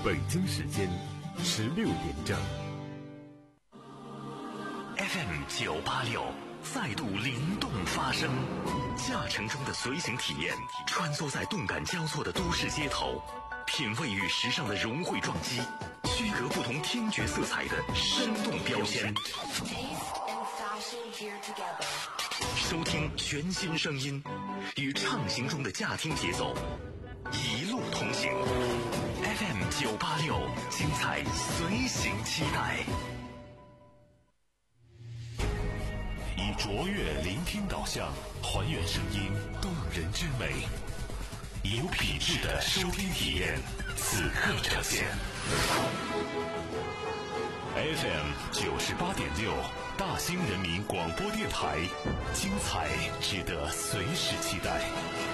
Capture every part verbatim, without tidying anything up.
北京时间十六点整。 F M 九八六再度灵动发声，驾乘中的随行体验，穿梭在动感交错的都市街头，品味与时尚的融汇撞击，区隔不同听觉色彩的生动标签。收听全新声音，与畅行中的驾听节奏一路同行。F M 九八六，精彩随行期待。 以卓越聆听导向，还原声音动人之美，以有品质的收听体验，此刻呈现。F M 九十八点六，大兴人民广播电台，精彩值得随时期待。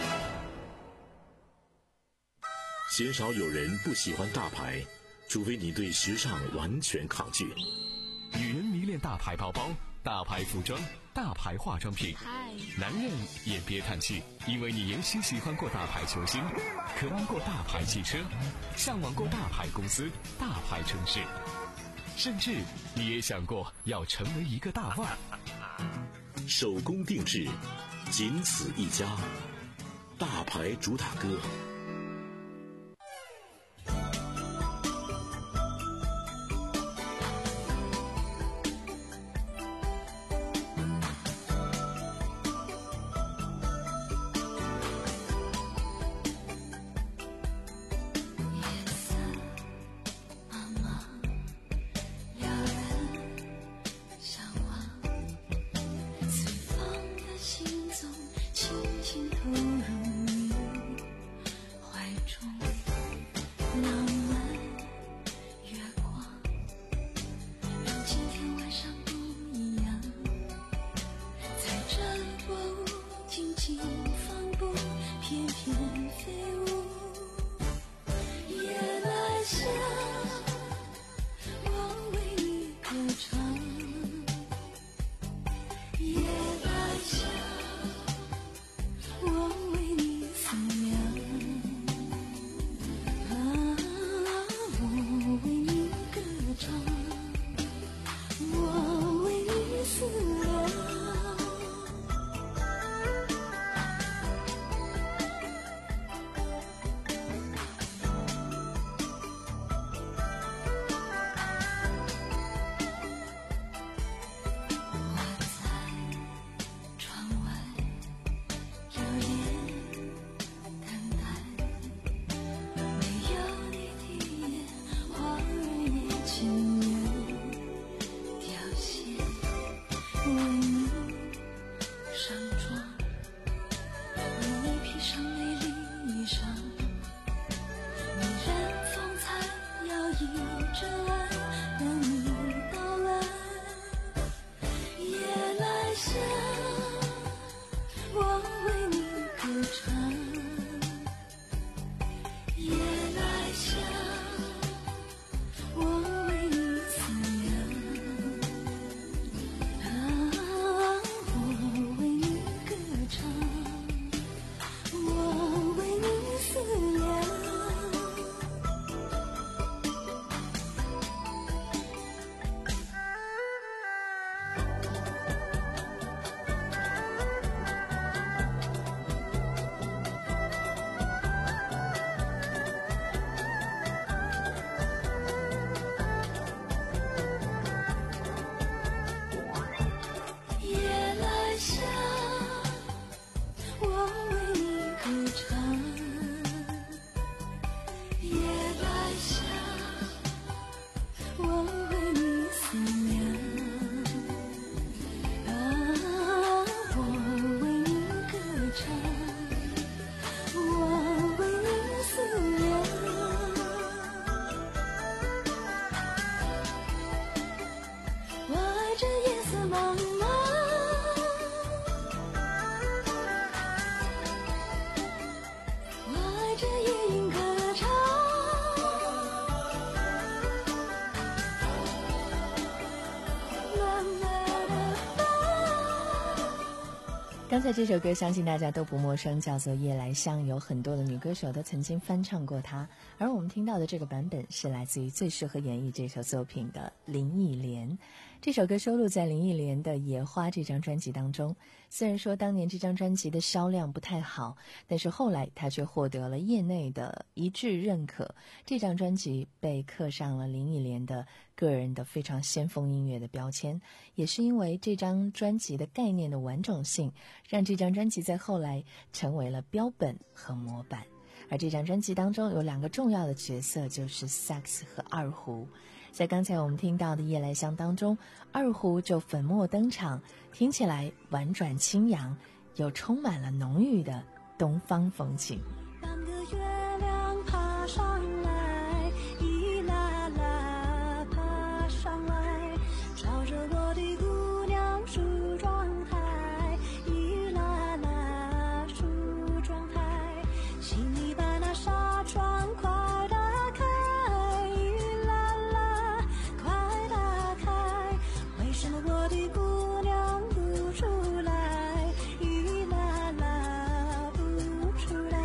鲜少有人不喜欢大牌，除非你对时尚完全抗拒。 女人迷恋大牌包包、大牌服装、大牌化妆品，男人也别叹气，因为你也许喜欢过大牌球星，渴望过大牌汽车，向往过大牌公司、大牌城市，甚至你也想过要成为一个大腕。 手工定制，仅此一家，大牌主打歌。 刚才这首歌相信大家都不陌生，叫做《夜来香》，有很多的女歌手都曾经翻唱过它。而我们听到的这个版本是来自于最适合演绎这首作品的林忆莲。这首歌收录在林忆莲的《野花》这张专辑当中。虽然说当年这张专辑的销量不太好，但是后来她却获得了业内的一致认可。这张专辑被刻上了林忆莲的个人的非常先锋音乐的标签，也是因为这张专辑的概念的完整性，让这张专辑在后来成为了标本和模板。而这张专辑当中有两个重要的角色，就是萨克斯和二胡。在刚才我们听到的《夜来香》当中，二胡就粉墨登场，听起来婉转清扬，又充满了浓郁的东方风情。 半个月亮爬上来，一啦啦爬上来，朝着我的姑娘梳妆台，一啦啦梳妆台，请你把那纱窗快打开，一啦啦快打开，为什么我的姑娘不出来，一啦啦不出来。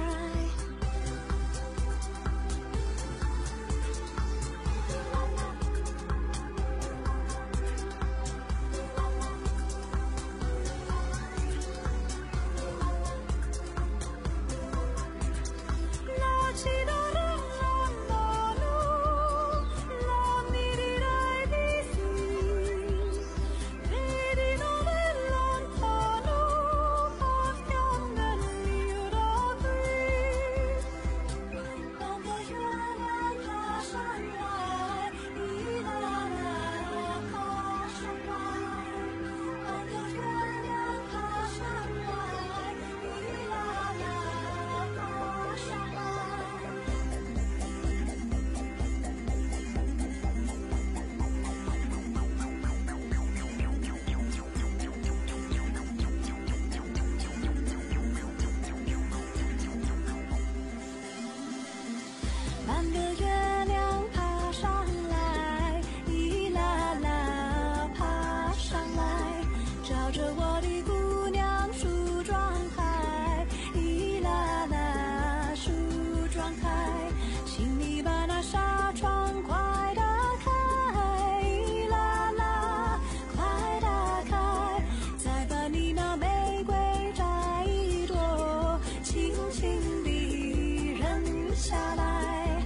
半个月亮爬上来，一啦啦爬上来，照着我的姑娘梳妆台，一啦啦梳妆台，请你把那纱窗快打开，一啦啦快打开，再把你那玫瑰摘一朵，轻轻地扔下来。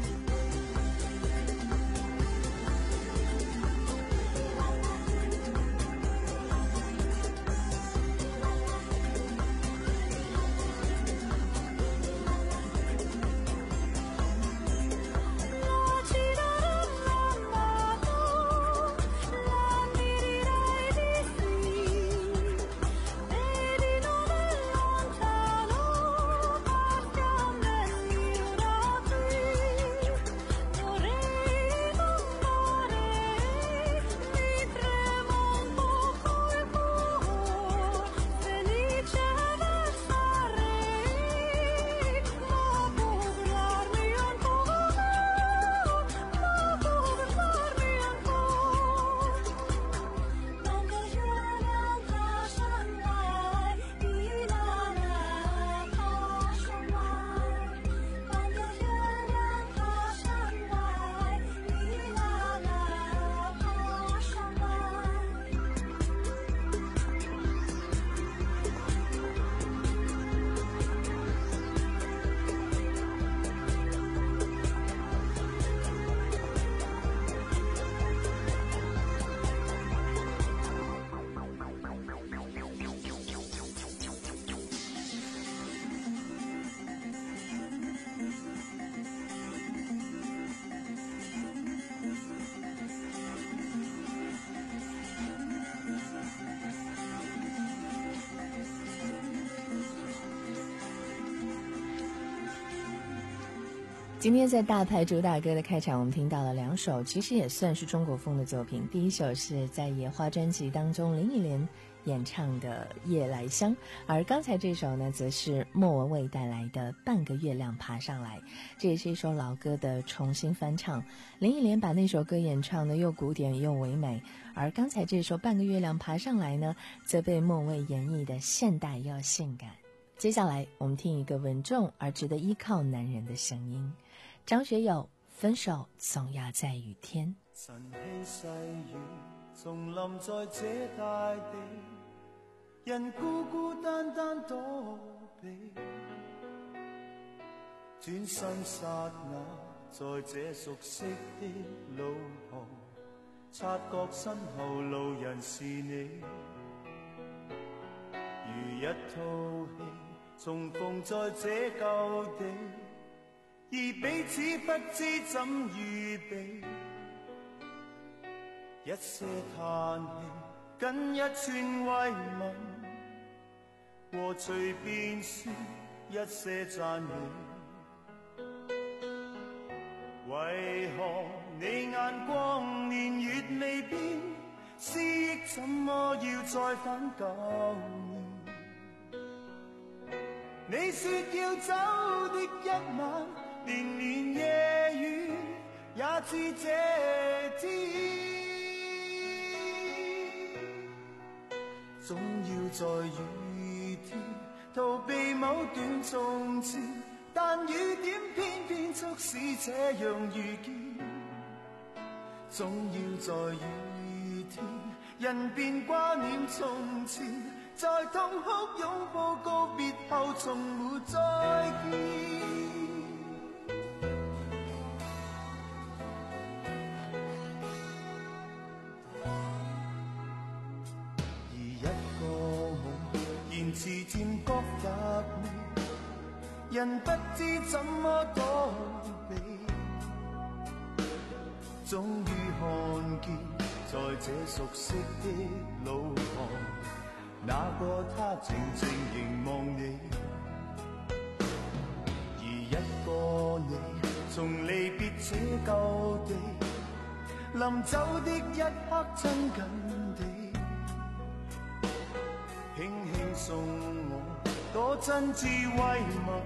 今天在大牌主打歌的开场，我们听到了两首其实也算是中国风的作品。第一首是在《野花》专辑当中林忆莲演唱的《夜来香》，而刚才这首呢，则是莫文蔚带来的《半个月亮爬上来》，这也是一首老歌的重新翻唱。林忆莲把那首歌演唱的又古典又唯美，而刚才这首《半个月亮爬上来》呢，则被莫文蔚演绎的现代又性感。接下来我们听一个稳重而值得依靠男人的声音，张学友，分手總也在雨天。 晨曦細雨重臨在這大地，人孤孤單單躲避，轉身剎那在這熟悉的路旁，察覺身後路人是你，如一套戲重逢在這舊地，而彼此不知怎預備，一些嘆氣跟一串慰問，和隨便說一些讚美，為何你眼光年月未變，思憶怎麼要再返舊年？你說要走的一晚，連綿夜雨也似這天，總要在雨天逃避某段從前，但雨點偏偏促使這樣遇見，總要在雨天人便掛念從前，在痛哭擁抱告別後從沒再見。而一個夢言辭漸覺乏味，人不知怎麼躲避，終於看見在這熟悉的路旁，那個他靜靜凝望你，而一個你從離別這舊地，臨走的一刻親近地，輕輕送我多真摯慰問，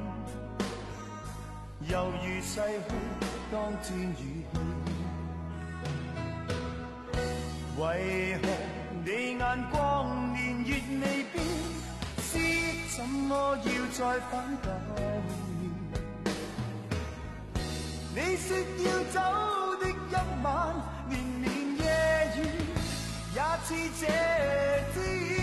猶如逝去當天語氣，為何你眼光年月未變，思憶怎麼要再返舊年？你說要走的一晚，連綿夜雨也似這天，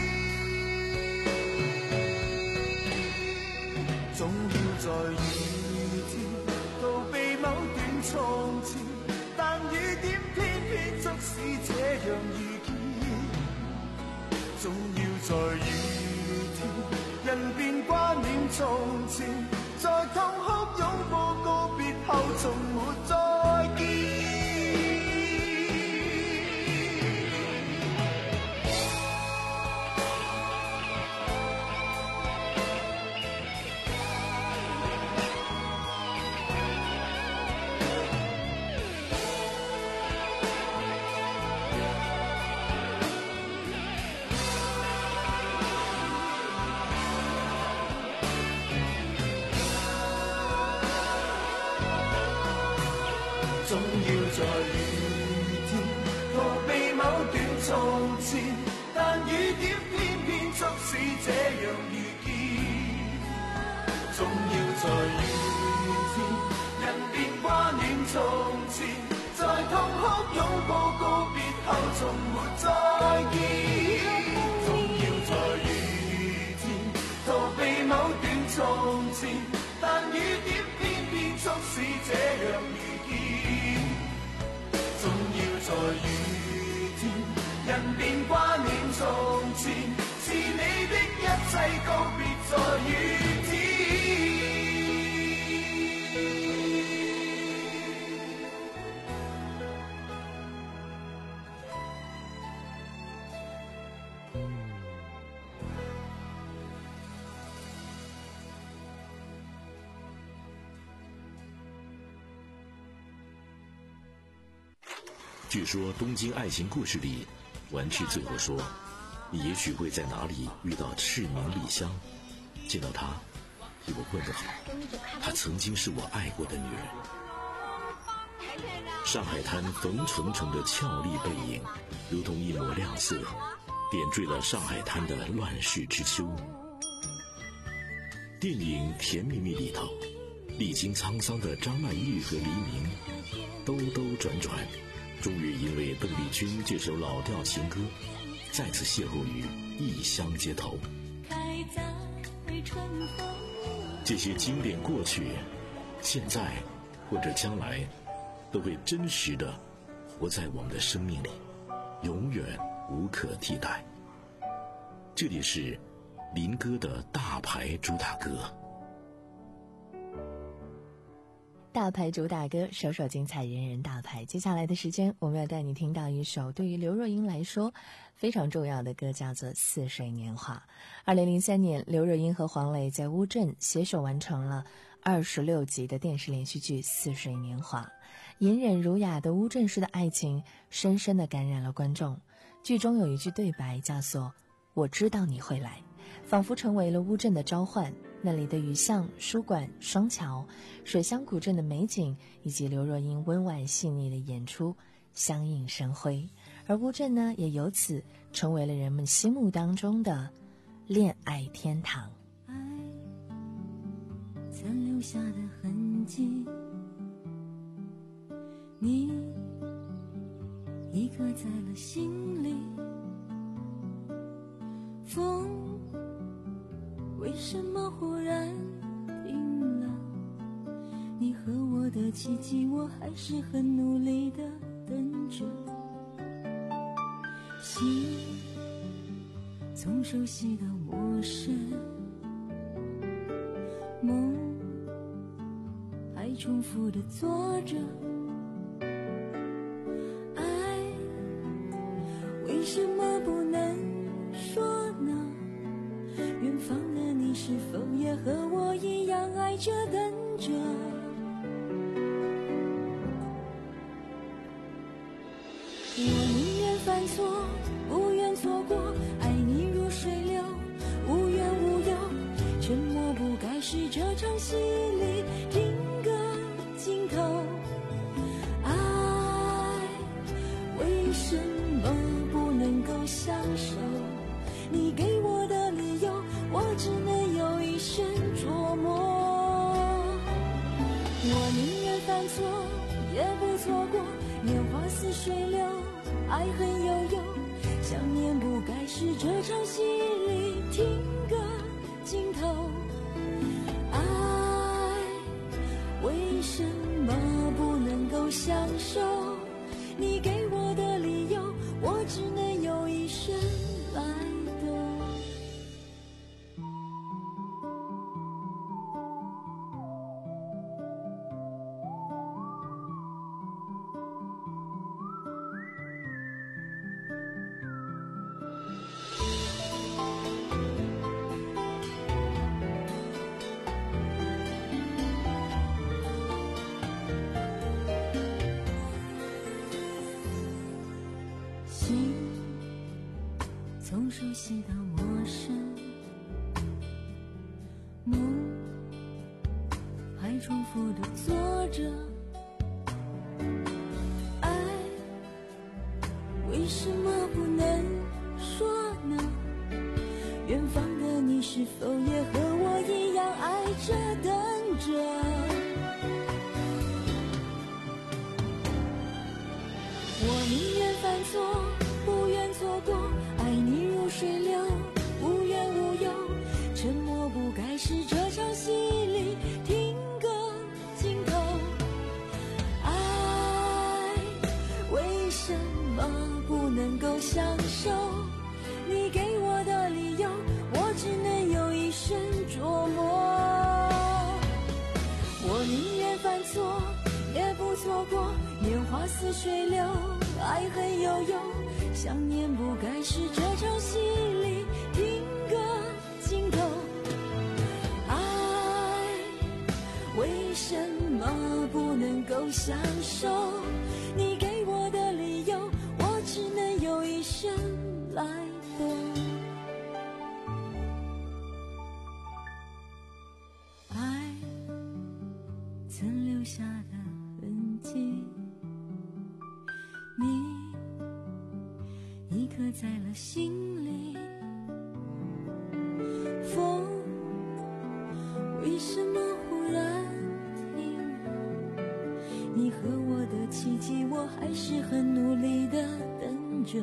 總要在雨天逃避某段從前，但雨點偏偏促使這樣遇見，總要在雨天人便掛念從前，在痛哭擁抱告別後從沒再見。總要在雨天逃避某段從前，但雨點偏偏促使這樣遇見，總要在雨天人便掛念從前，在痛哭擁抱告別後從沒再見，總要在雨天逃避某段從前，但雨點偏偏促使這樣遇見，總要在雨天人便掛念從前，是你的一切告別在雨天。 据说《东京爱情故事》里，完治最后说：“ 你也许会在哪里遇到赤名丽香，见到她与我问个好，她曾经是我爱过的女人。上海滩冯程程的俏丽背影，如同一抹亮色，点缀了上海滩的乱世之秋。电影《甜蜜蜜》里头，历经沧桑的张曼玉和黎明兜兜转转，终于因为邓丽君这首老调情歌，再次邂逅于异乡街头。这些经典过去，现在或者将来，都会真实的活在我们的生命里，永远无可替代。这里是林哥的大牌主打歌。 大牌主打歌，首首精彩，人人大牌。接下来的时间，我们要带你听到一首对于刘若英来说非常重要的歌，叫做《似水年华》。二零零三年，刘若英和黄磊在乌镇携手完成了二十六集的电视连续剧《似水年华》。隐忍儒雅的乌镇式的爱情，深深地感染了观众。剧中有一句对白叫做“我知道你会来”，仿佛成为了乌镇的召唤。那里的雨巷、书馆、双桥、水乡古镇的美景，以及刘若英温婉细腻的演出，相映生辉。而乌镇呢，也由此成为了人们心目当中的恋爱天堂。 爱残留下的痕迹，你已刻在了心里。风为什么忽然停了？你和我的奇迹，我还是很努力地等着。心从熟悉到陌生，梦还重复地做着。爱为什么不能说呢？远方的你是否也和我一样爱着等着？我宁愿犯错，不愿错过，爱你如水流，无怨无忧。沉默不该是这场戏里听个尽头。爱为什么不能够相守？你给我的理由，我只能有一生琢磨。我宁愿犯错，也不错过。年华似水流，爱恨悠悠。想念不该是这场戏里听个尽头。爱为什么不能够相守？你给我的理由，我只能有一生来。心从熟悉到陌生，梦还重复地做着。爱为什么不能说呢？远方的你是否也和我一样爱着等着？我宁愿犯错，不愿错过，爱你如水流，无怨无忧。沉默不该是这场戏里听个尽头。爱为什么不能够相守？你给我的理由，我只能有一生琢磨。我宁愿犯错，也不错过。年华似水流，爱恨悠悠。想念不该是这场戏里听个尽头。爱为什么不能够相守？你给我的理由，我只能有一生来等。 忘记，你已刻在了心里。风为什么忽然停？你和我的奇迹，我还是很努力地等着。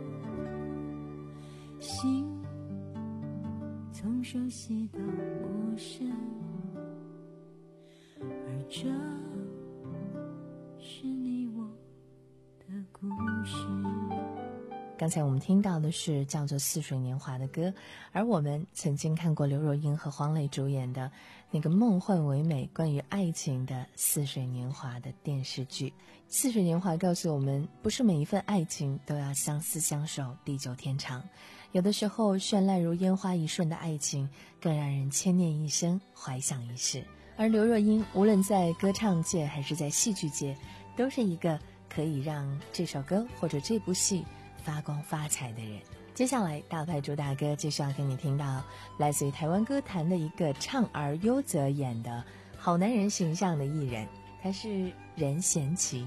心从熟悉到陌生，而这是你我的故事。 刚才我们听到的是叫做《似水年华》的歌，而我们曾经看过刘若英和黄磊主演的那个梦幻唯美关于爱情的《似水年华》的电视剧。《似水年华》告诉我们，不是每一份爱情都要相思相守地久天长，有的时候绚烂如烟花一瞬的爱情更让人牵念一生，怀想一世。而刘若英无论在歌唱界还是在戏剧界，都是一个可以让这首歌或者这部戏发光发财的人。接下来大牌主打歌就是要给你听到来自于台湾歌坛的一个唱而优则演的好男人形象的艺人，他是任贤齐。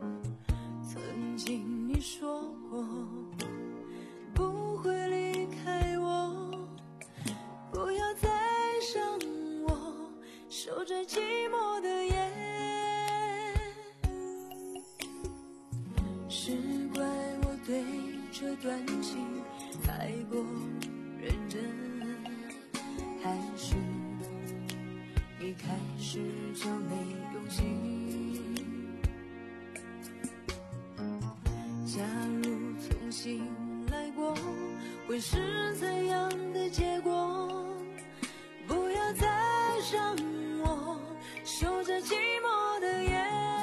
你说过不会离开段情太过认真，还是一开始就没用心？假如重新来过，会是怎样的结果？不要再让我守着寂寞的夜，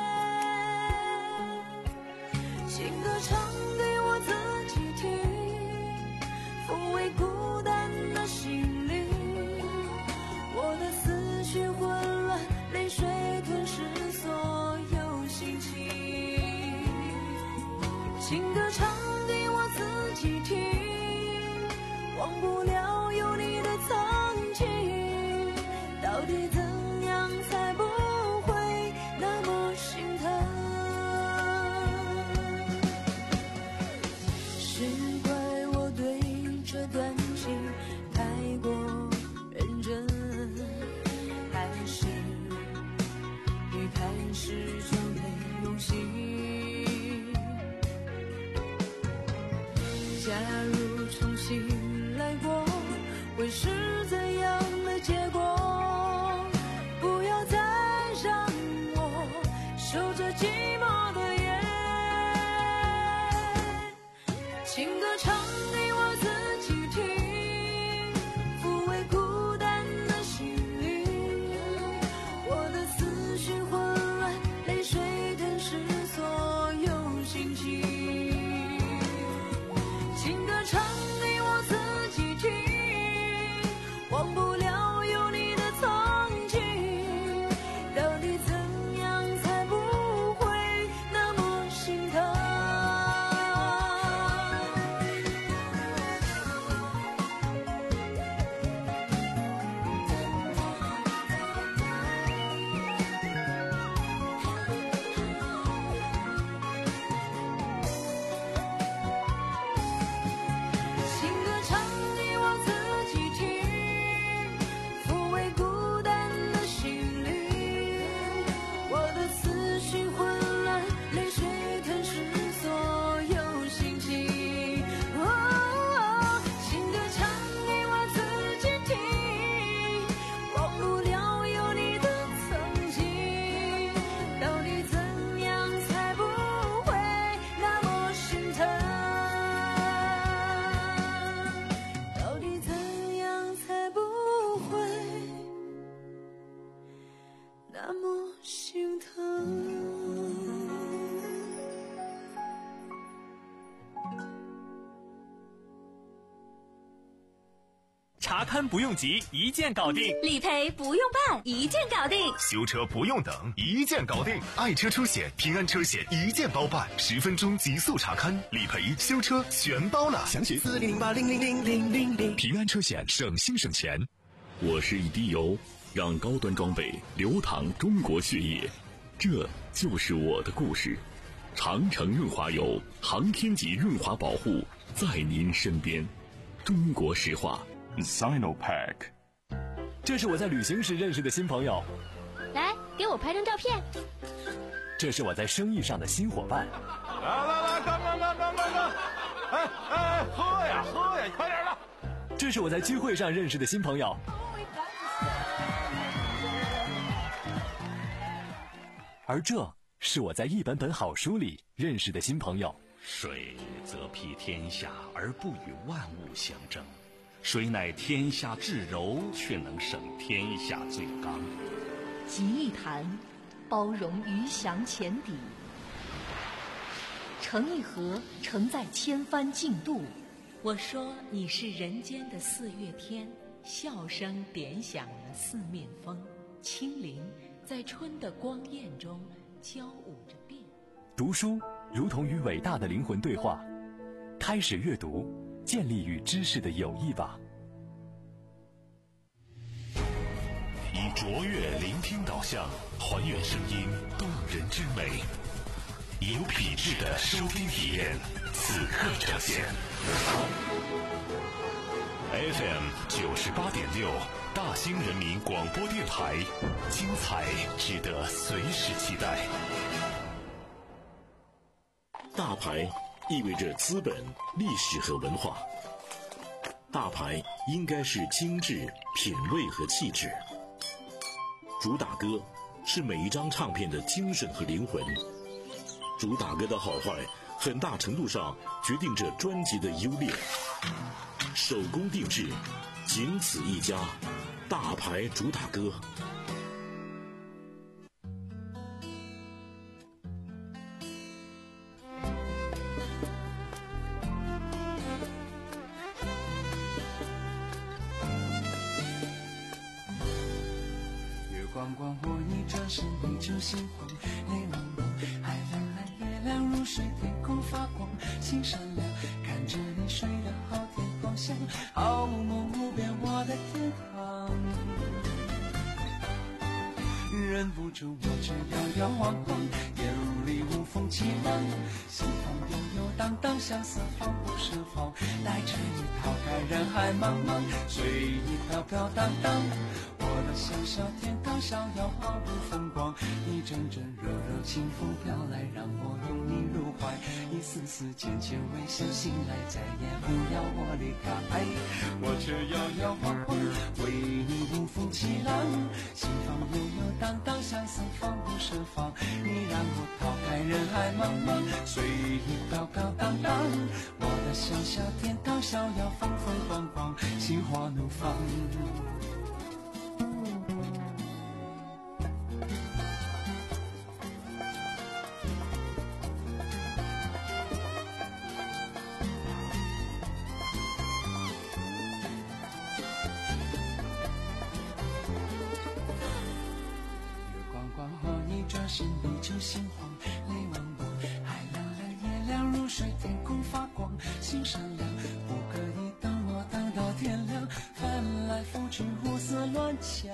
情歌唱给我自己听，抚慰孤单的心灵。我的思绪混乱，泪水吞噬所有心情。情歌唱给我自己听，忘不了有你的曾经。到底怎样才不会那么心疼？是怪我对这段情太过认真，还是一开始就没用心？假如重新来过，会是怎样的结果？不要再让我守着寂寞的夜，情歌唱给我自己听，抚慰孤单的心灵。我的思绪混乱，泪水吞噬所有心情。情歌唱给我自己听，忘不了有你的曾经。到底怎样才不会那么心疼？情歌唱给我自己听，抚慰孤单的心灵。我的思绪混乱，泪水吞噬所有心情。哦，情歌唱给我自己听，忘不了有你的曾经。到底怎样才不会那么心疼？到底怎样才不会那么心疼？ 查勘不用急，一键搞定； 理赔不用办，一键搞定； 修车不用等，一键搞定。爱车出险，平安车险一键包办，十分钟极速查勘、理赔、修车全包了。详询四零零八零零零零零零。 平安车险，省心省钱。我是一滴油，让高端装备流淌中国血液，这就是我的故事。长城润滑油，航天级润滑保护，在您身边。中国石化。 Sinopack， 这是我在旅行时认识的新朋友。 来，给我拍张照片。 这是我在生意上的新伙伴。 来来来，干干干干干干！哎哎，喝呀喝呀，快点的！ 这是我在聚会上认识的新朋友。而这是我在一本本好书里认识的新朋友。 水则披天下而不与万物相争，水乃天下至柔，却能胜天下最刚。 集一坛，包容鱼翔浅底；盛一盒，盛在千帆竞渡。 我说你是人间的四月天，笑声点响了四面风，清灵在春的光艳中交舞着变。 读书如同与伟大的灵魂对话，开始阅读，建立与知识的友谊吧。 以卓越聆听导向，还原声音动人之美，有品质的收听体验，此刻呈现。F M 九十八点六，大兴人民广播电台，精彩值得随时期待。 大牌意味着资本、历史和文化。大牌应该是精致、品味和气质。主打歌是每一张唱片的精神和灵魂。主打歌的好坏，很大程度上决定着专辑的优劣。手工定制，仅此一家，大牌主打歌。 光光我一转身你就心慌，泪汪汪，海蓝蓝月亮如水，天空发光，心善良，看着你睡得好天光香，好梦无边我的天堂，忍不住我却摇摇晃晃，眼里无风起浪，心房悠悠荡荡，相思放不设防，带着你逃开人海茫茫，随意飘飘荡荡，我的小小天堂逍遥毫不风光，一阵阵柔柔清风飘来，让我拥你入怀，一丝丝浅浅微笑醒来，再也不要我离开，我却摇摇晃晃，为你无风起浪，心房悠悠荡荡，相思放不设防，你让我逃开人海茫茫，随意飘飘荡荡，我的小小天堂逍遥风风光光，心花怒放。转身你就心慌，泪汪汪，海蓝蓝月亮如水，天空发光，心善良，不可以等我等到天亮，翻来覆去胡思乱想，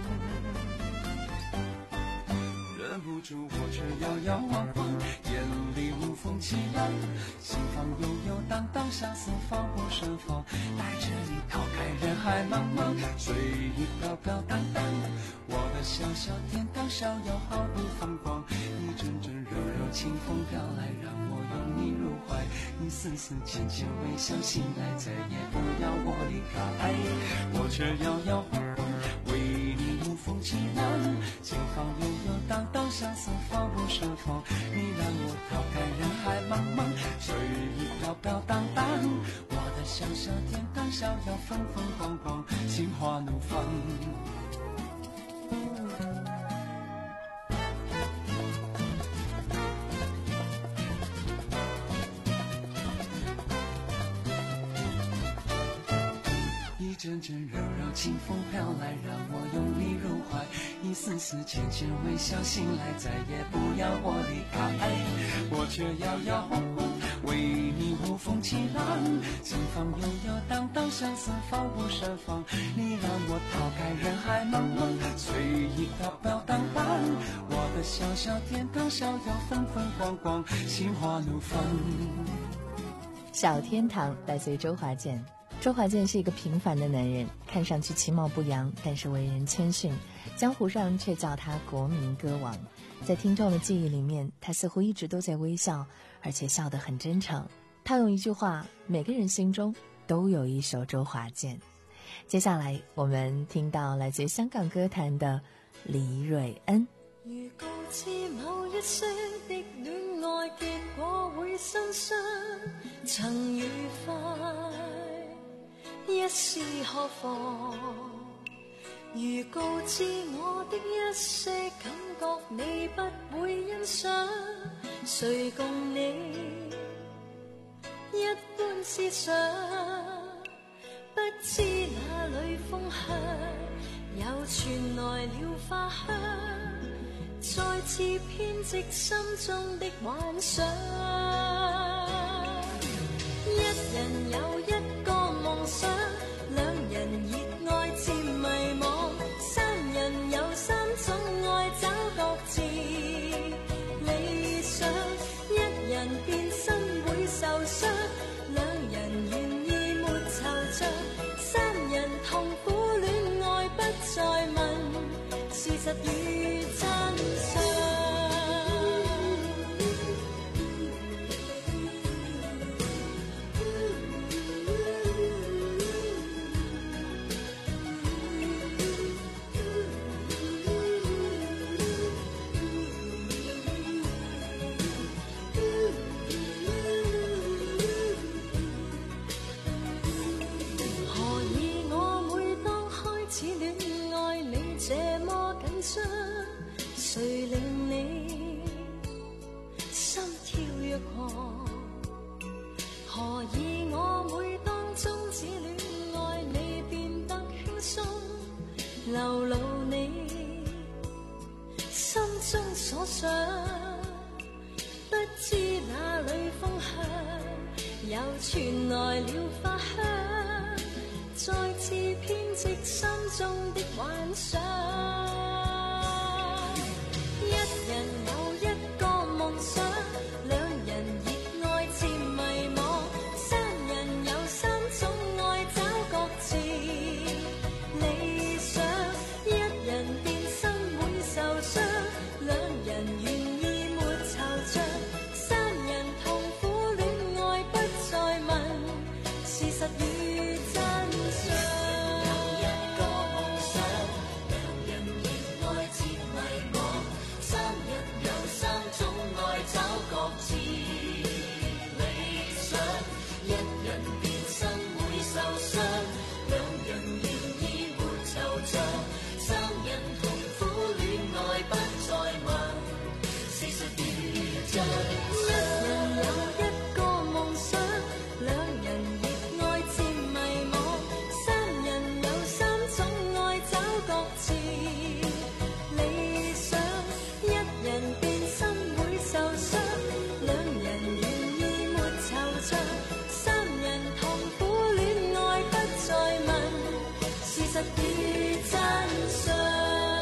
忍不住我却摇摇晃晃，眼里无风起浪，心房悠悠荡荡，相思放不设防，带着你逃开人海茫茫，随意飘飘荡荡，我的小小天堂逍遥毫不风光，一阵阵柔柔清风飘来，让我拥你入怀，一丝丝浅浅微笑醒来，再也不要我离开，我却摇摇晃晃，为你无风起浪，心房悠悠荡荡，相思放不设防，你让我逃开人海茫茫，随意飘飘荡荡，我的小小天堂逍遥风风光光，心花怒放。一阵阵柔柔清风飘来，让我拥你入怀，一丝丝浅浅微笑醒来，再也不要我离开，我却摇摇晃晃，为你无风起浪，心房悠悠荡荡，相思放不设防，你让我逃开人海茫茫，随意飘飘荡荡，我的小小天堂逍遥风风光光，心花怒放。 小天堂来自于周华健。周华健是一个平凡的男人，看上去其貌不扬，但是为人谦逊，江湖上却叫他国民歌王。在听众的记忆里面，他似乎一直都在微笑，而且笑得很真诚。他用一句话，每个人心中都有一首周华健。接下来我们听到来自于香港歌坛的李蕊恩。 如告知某一些的戀愛結果會心傷，曾愉快一是何妨？如告知我的一些感覺你不會欣賞，誰共你一般思想？不知哪裏風香，又傳來了花香，再次編織心中的幻想。一人有一個夢想，兩人熱愛漸迷惘，三人有三種愛找各自理想。一人變身會受傷，兩人願意沒惆悵，三人痛苦戀愛不再問事實與真相。 谁令你心跳若狂？何以我每当终止戀愛，你變得輕鬆，流露你心中所想，不知哪裏風向又傳來了花香，再次編織心中的幻想。一人有一個夢想，兩人熱愛漸迷惘，三人有三種愛找各自理想，一人變心會受傷，兩人願意沒惆悵，三人痛苦戀愛不再問事實與真相。有一個夢想，兩人熱愛漸迷惘，三人有三種愛找各自理想，一人變心會受傷，兩人願意沒惆悵，三人痛苦戀愛不再問事實與真相。一人有一個夢想，兩人熱愛漸迷惘，三人有三種愛找各自理想，一人變心會受傷，兩人願意沒惆悵，三人痛苦戀愛不再問事實與真相。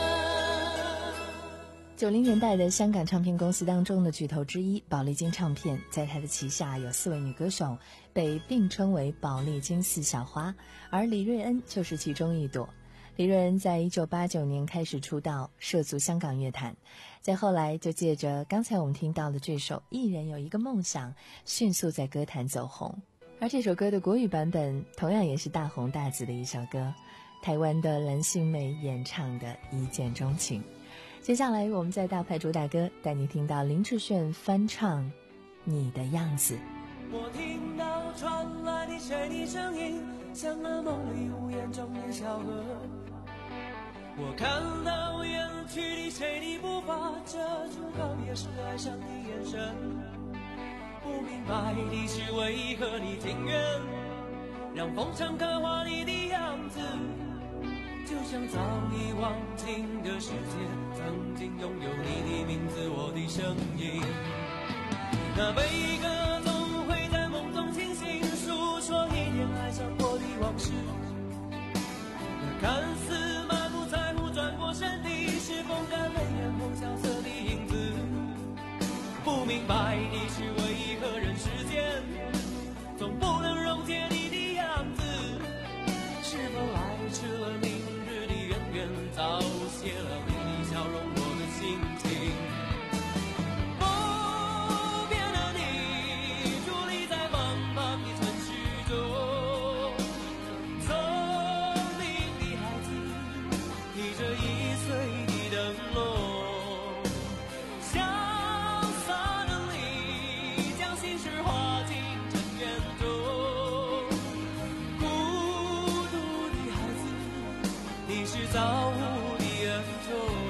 九零年代的香港唱片公司当中的巨头之一宝丽金唱片，在它的旗下有四位女歌手，被并称为宝丽金四小花，而李瑞恩就是其中一朵。李瑞恩在一九八九年开始出道，涉足香港乐坛，在后来就借着刚才我们听到的这首《一人有一个梦想》，迅速在歌坛走红。而这首歌的国语版本同样也是大红大紫的一首歌，台湾的蓝心湄演唱的《一见钟情》。接下来我们在大牌主打歌带你听到林志炫翻唱《你的样子》。 我听到传来的谁的声音，像那梦里无言中的小河。我看到远去的谁的步伐，遮住告别时爱上的眼神。不明白的是为何你情愿让风尘刻画你的样子，就像早已忘情的世界曾经拥有你的名字，我的声音。那悲歌总会在梦中清醒，诉说一点爱上过的往事。那看似满不在乎转过身的，是风干泪眼后萧瑟的影子。不明白的是为何人世间总不能溶解你的样子，是否爱迟了明日的渊源，早谢了你的笑容我的心情。不变的你伫立在茫茫的尘世中，聪明的孩子提着一岁的灯笼，潇洒的你将心事化进尘缘中，孤独的孩子你是造物的恩宠。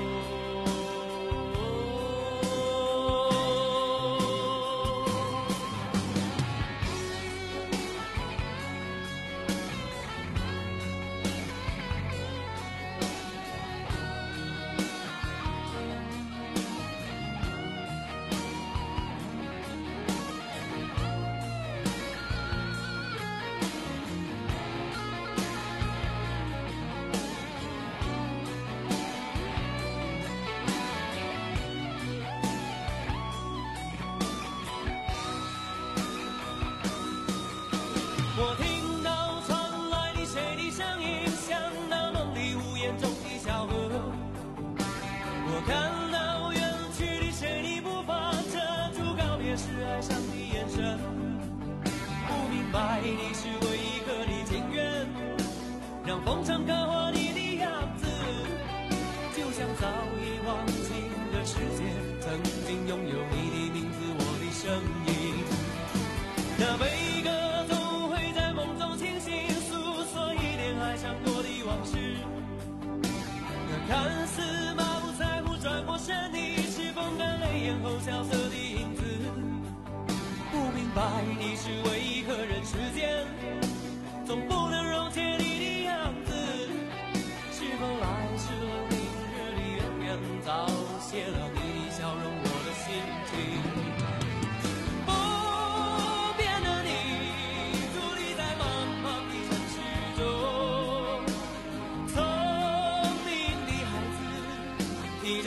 我听到传来的谁的声音，像那梦里无言中的小河。我看到远去的谁的步伐，遮住告别时爱上的眼神。不明白的是为何你情愿让风尘刻画你的样子，就像早已忘情的世界曾经拥有你的名字，我的声音。那悲歌想过的往事，那看似满不在乎转过身的，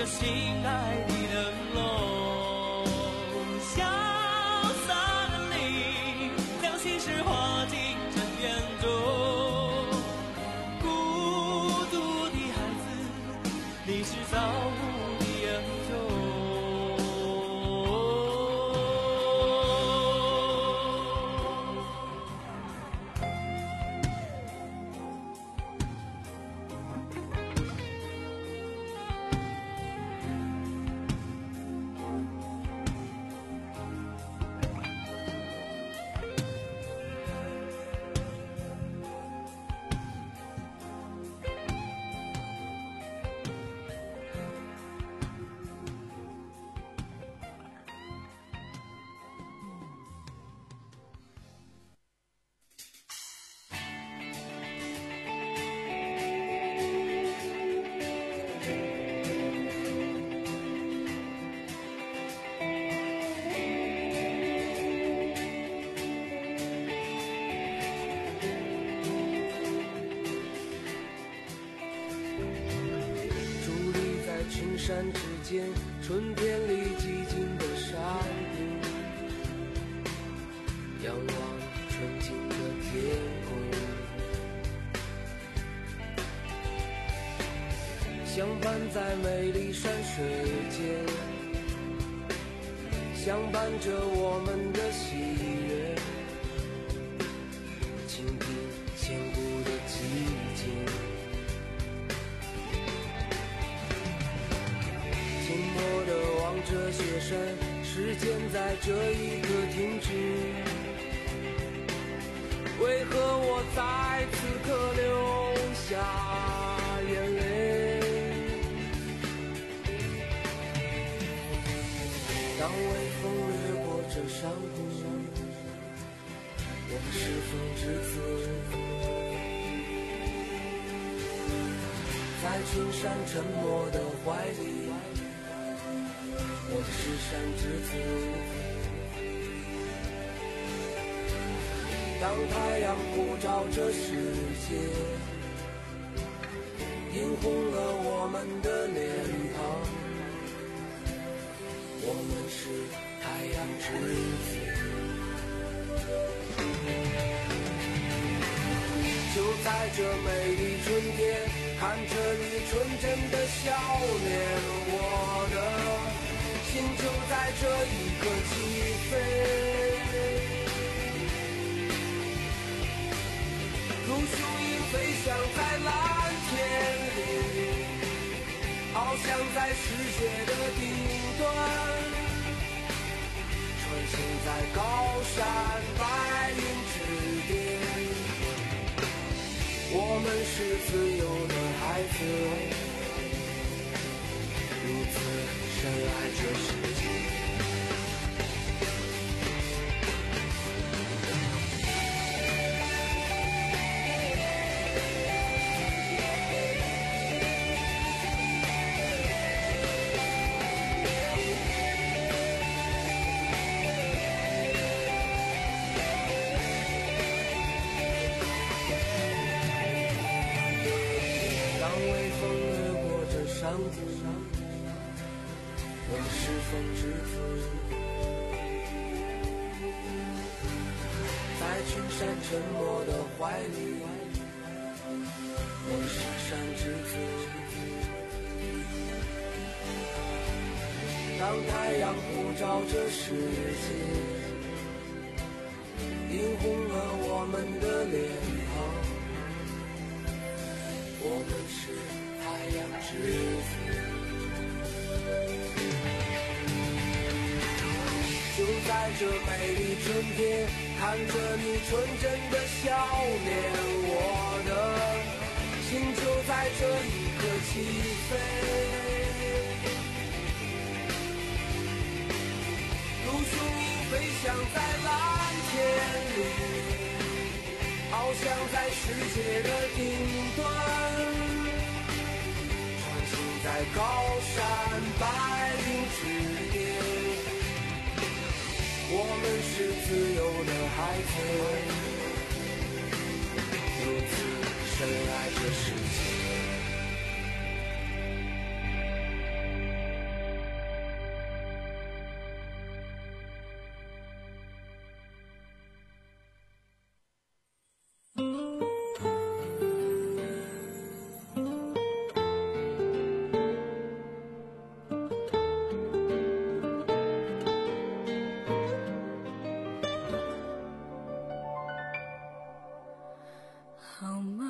着心爱的冷落，潇洒的你将心事化进尘缘中，孤独的孩子，你是造物的恩宠。群山之间，春天里寂静的山顶，仰望纯净的天空，相伴在美丽山水间，相伴着我们的喜悦，倾听千古的寂静。静默地望着雪山，时间在这一刻停止。为何我在此刻流下眼泪？当微风掠过这山谷，我们是风之子，在群山沉默的怀里。我是山之子，当太阳普照这世界，映红了我们的脸庞。我们是太阳之子，就在这美丽春天，看着你纯真的笑脸，我的心就在这一刻起飞，如树影飞翔在蓝天里，翱翔在世界的顶端，穿行在高山白云之巅。我们是自由的孩子，如此深爱这世界。当微风掠过这山谷，我们是风之子，在群山沉默的怀里，我们是山之子。当太阳普照这世界，映红了我们的脸庞。我们是太阳之子。就在这美丽春天，看着你纯真的笑脸，我的心就在这一刻起飞，如树影飞翔在蓝天里，翱翔在世界的顶端，穿行在高山白云之巅。我们是自由的孩子，如此深爱这世界。 好吗？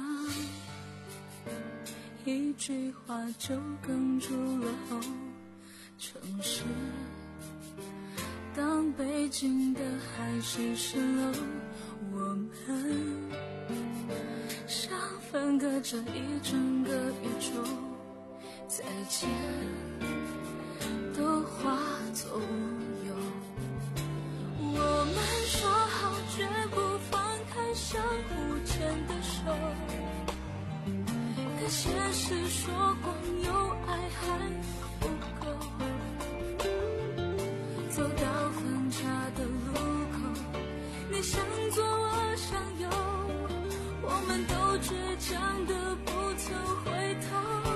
一句话就哽住了喉。城市当北京的海市蜃楼，我们像分隔着一整个宇宙，再见都化作无忧。我们说好绝不放开相互牵的手，可现实说光有爱还不够。走到分岔的路口，你想左我想右，我们都倔强的不曾回头。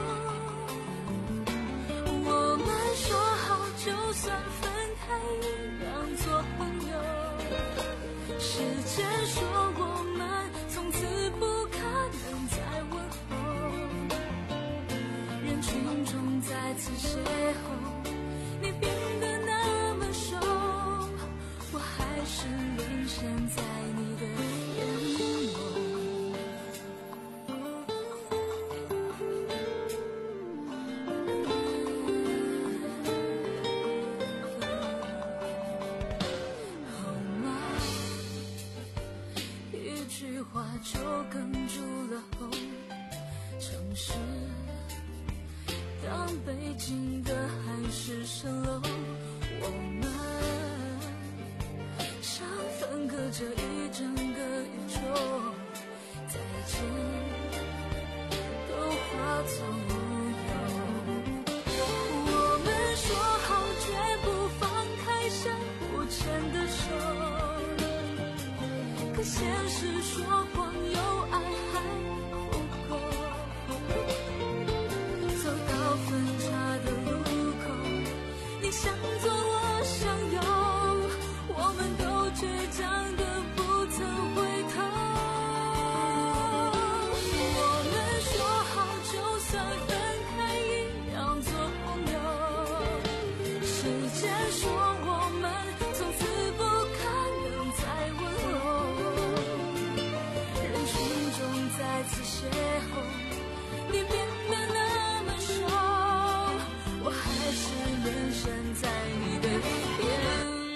我们说好就算分开一样做朋友，时间说我们从此不可能再问候。人群中再次邂逅，你变得那么瘦，我还是沦陷在你的眼眸。好吗？一句话就哽住了喉。城市当北京的海市蜃楼，我们像分隔着一整个宇宙，再见都化作无忧。我们说好绝不放开相互牵的手，可现实说光有爱还不够。走到分岔的路口，你想左我想右，我们都倔强的不曾回头。我们说好就算分开一样做朋友，时间说我们从此不可能再问候。人群中再次邂逅，你变得那么瘦，我还是沦陷在你的眼眸。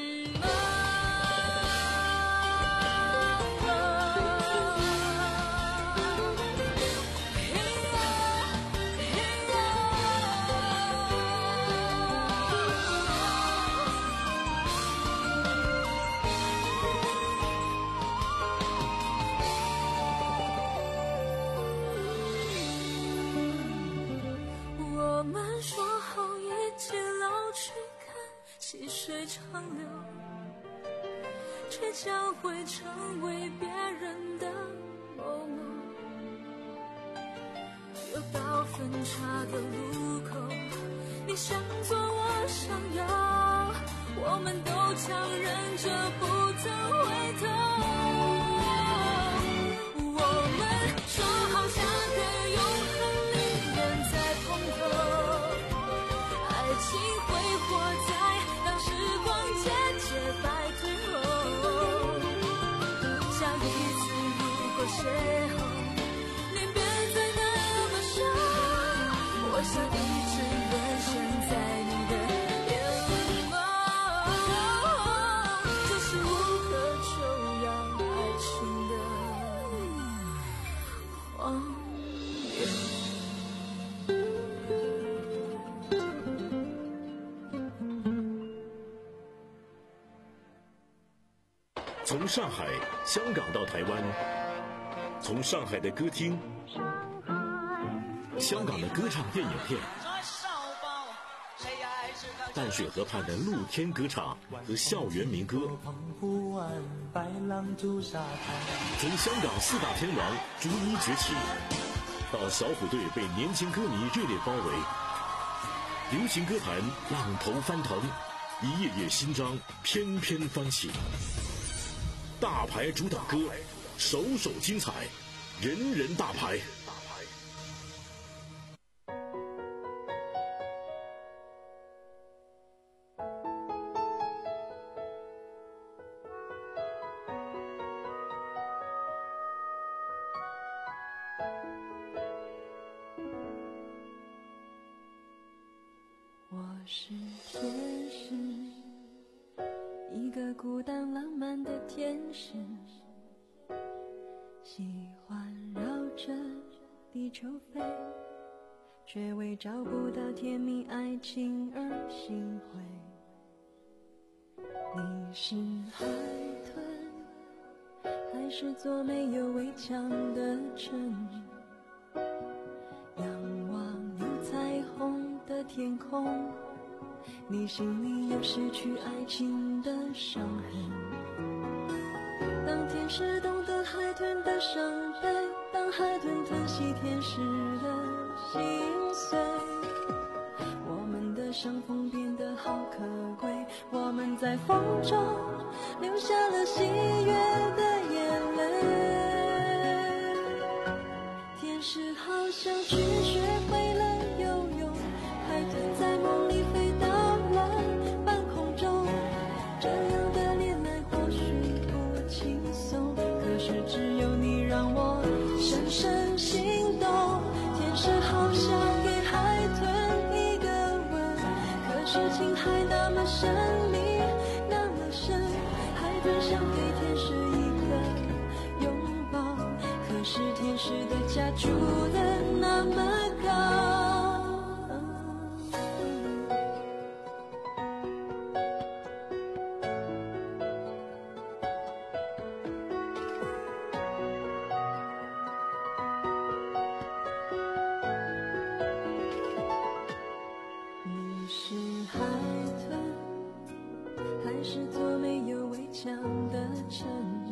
我们说好一起老去，看细水长流，却将会成为别人的某某。又到分岔的路口，你想左我想右，我们都强忍着不曾回头。我们说好下个永恒里面再碰头，爱情挥霍在当时光渐渐败退后。下一次如果邂逅，你变得那么瘦，我想一直沦陷在你的眼眸。这是无可救药爱情的荒谬。 从上海、香港到台湾，从上海的歌厅、香港的歌唱电影片，淡水河畔的露天歌唱和校园民歌，从香港四大天王逐一崛起，到小虎队被年轻歌迷热烈包围，流行歌坛浪头翻腾，一页页新章翩翩翻起。大牌主打歌，首首精彩，人人大牌。 我是天使，一个孤单浪漫的天使，喜欢绕着地球飞，却为找不到甜蜜爱情而心灰。你是海豚，还是座没有围墙的城？仰望有彩虹的天空，你心里有失去爱情的伤痕。当天使懂得海豚的伤悲，当海豚疼惜天使的心碎，我们的相逢变得好可贵，我们在风中留下了喜悦的眼泪。天使好想去学会了游泳，海豚在梦里飞到了半空中，这样的恋爱或许不轻松，可是只有你让我深深心动。天使好想给海豚一个吻，可是情还那么神秘那么深，海豚想给天使一个拥抱，可是天使的家住的那么高。你是海豚，还是座没有围墙的城？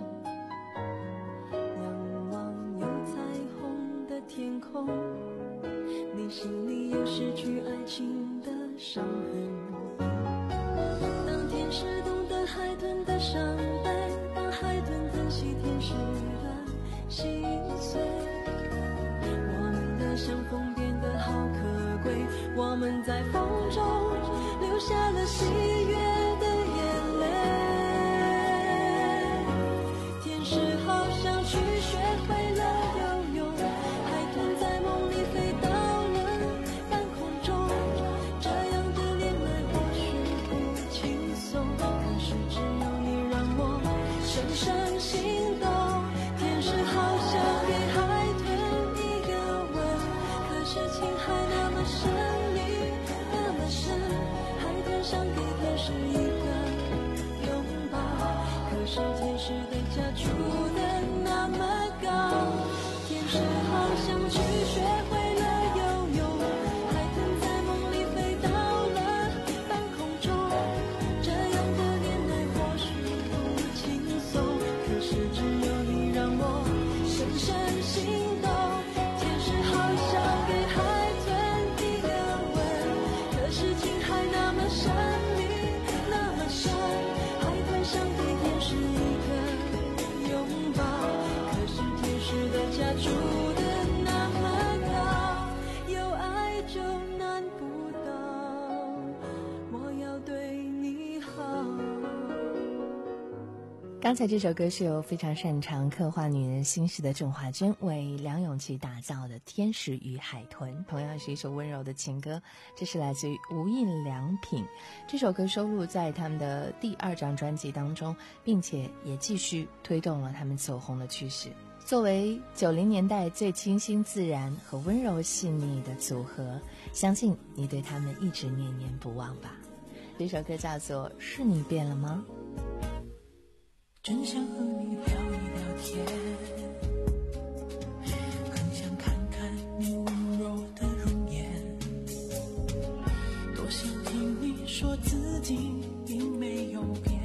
仰望有彩虹的天空，你心里有失去爱情的伤痕。当天使懂得海豚的伤悲，当海豚疼惜天使的心碎，我们的相逢变得好可贵，我们在风中留下了喜悦的眼泪。天使好想去学会了游泳，海豚在梦里飞到了半空中，这样的恋爱或许不轻松，可是只有你让我深深心动。天使好想给海豚一个吻，可是情还那么神秘那么深，海豚想给天使一个拥抱，可是天使的家住的那么高。天使好想去学会了游泳，海豚在梦里飞到了半空中，这样的恋爱或许不轻松，可是只有你让我深深心动。天使好想给海豚一个吻，可是情还那么神秘那么深，海豚想给天使一个拥抱，可是天使的家住的那么高，有爱就难不倒，我要对你好。 刚才这首歌是由非常擅长刻画女人心事的郑华娟为梁咏琪打造的《天使与海豚》，同样是一首温柔的情歌。这是来自于无印良品，这首歌收录在他们的第二张专辑当中，并且也继续推动了他们走红的趋势。作为九零年代最清新自然和温柔细腻的组合，相信你对他们一直念念不忘吧。这首歌叫做《是你变了吗》。 真想和你聊一聊天，更想看看你温柔的容颜，多想听你说自己并没有变，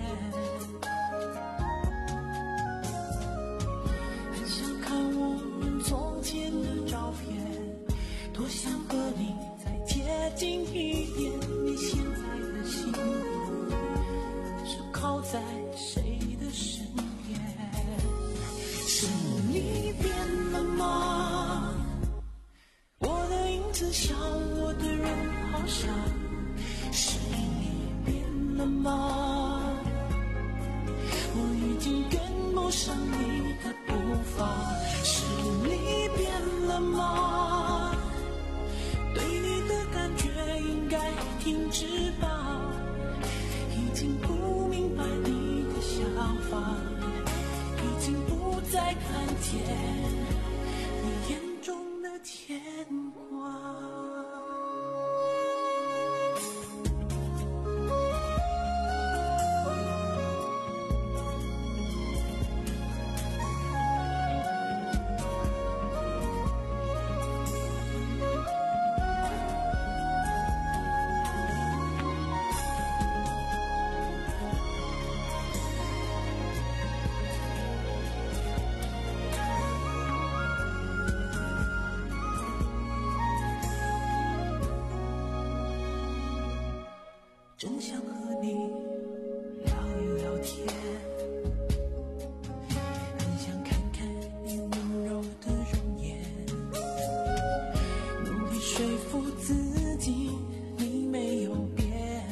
很想看我们从前的照片，多想和你再接近一点，你现在的心是靠在谁的身边？是你变了吗？我的影子像我的人好像，是你变了吗？我已经跟不上你的步伐，是你变了真想和你聊一聊天，很想看看你温柔的容颜，努力说服自己你没有变，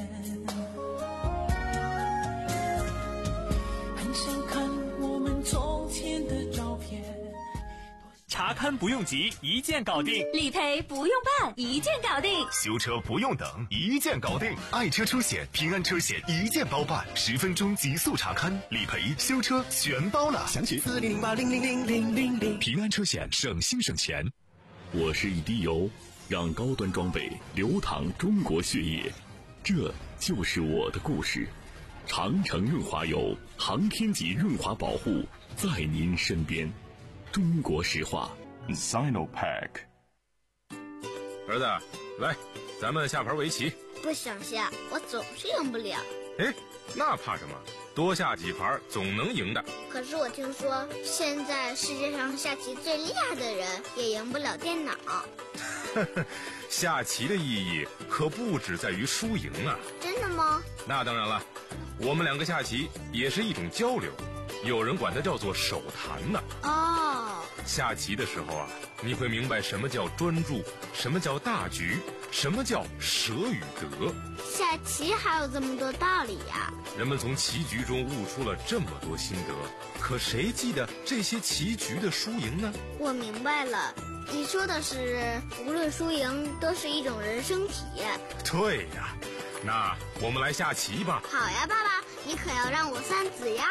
很想看我们从前的照片。 查看不用急，一键搞定； 理赔不用办，一键搞定； 修车不用等，一键搞定。爱车出险、平安车险一键包办，十分钟极速查看，理赔、修车全包了。详情四零零八零零零零零零。 平安车险，省心省钱。我是一滴油，让高端装备流淌中国血液，这就是我的故事。长城润滑油，航天级润滑保护，在您身边。中国石化 Sinopack。 儿子，来，咱们下盘围棋。 不想下，我总是赢不了。 哎，那怕什么？多下几盘总能赢的。 可是我听说，现在世界上下棋最厉害的人也赢不了电脑。 下棋的意义可不只在于输赢啊。 真的吗？ 那当然了，我们两个下棋也是一种交流，有人管它叫做手谈呢。 哦， 下棋的时候啊，你会明白什么叫专注，什么叫大局，什么叫舍与得。 下棋还有这么多道理呀！ 人们从棋局中悟出了这么多心得，可谁记得这些棋局的输赢呢？ 我明白了，你说的是无论输赢都是一种人生体验。 对呀，那我们来下棋吧。 好呀，爸爸，你可要让我三子呀。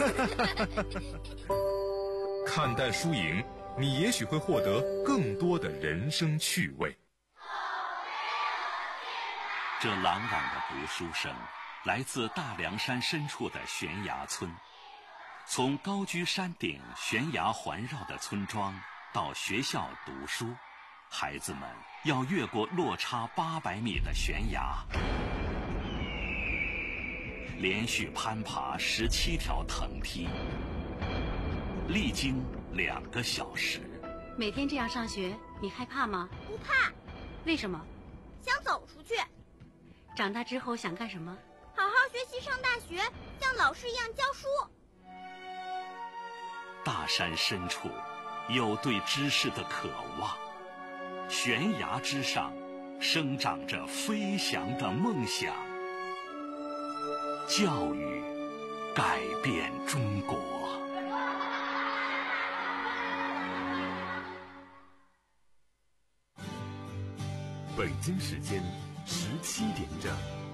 看淡输赢，你也许会获得更多的人生趣味。 这朗朗的读书声来自大凉山深处的悬崖村。从高居山顶、悬崖环绕的村庄到学校读书，孩子们要越过落差八百米的悬崖，连续攀爬十七条藤梯，历经两个小时。 每天这样上学，你害怕吗？ 不怕。 为什么？ 想走出去。 长大之后想干什么？ 好好学习，上大学，像老师一样教书。 大山深处有对知识的渴望，悬崖之上生长着飞翔的梦想。教育改变中国。 北京时间十七点整。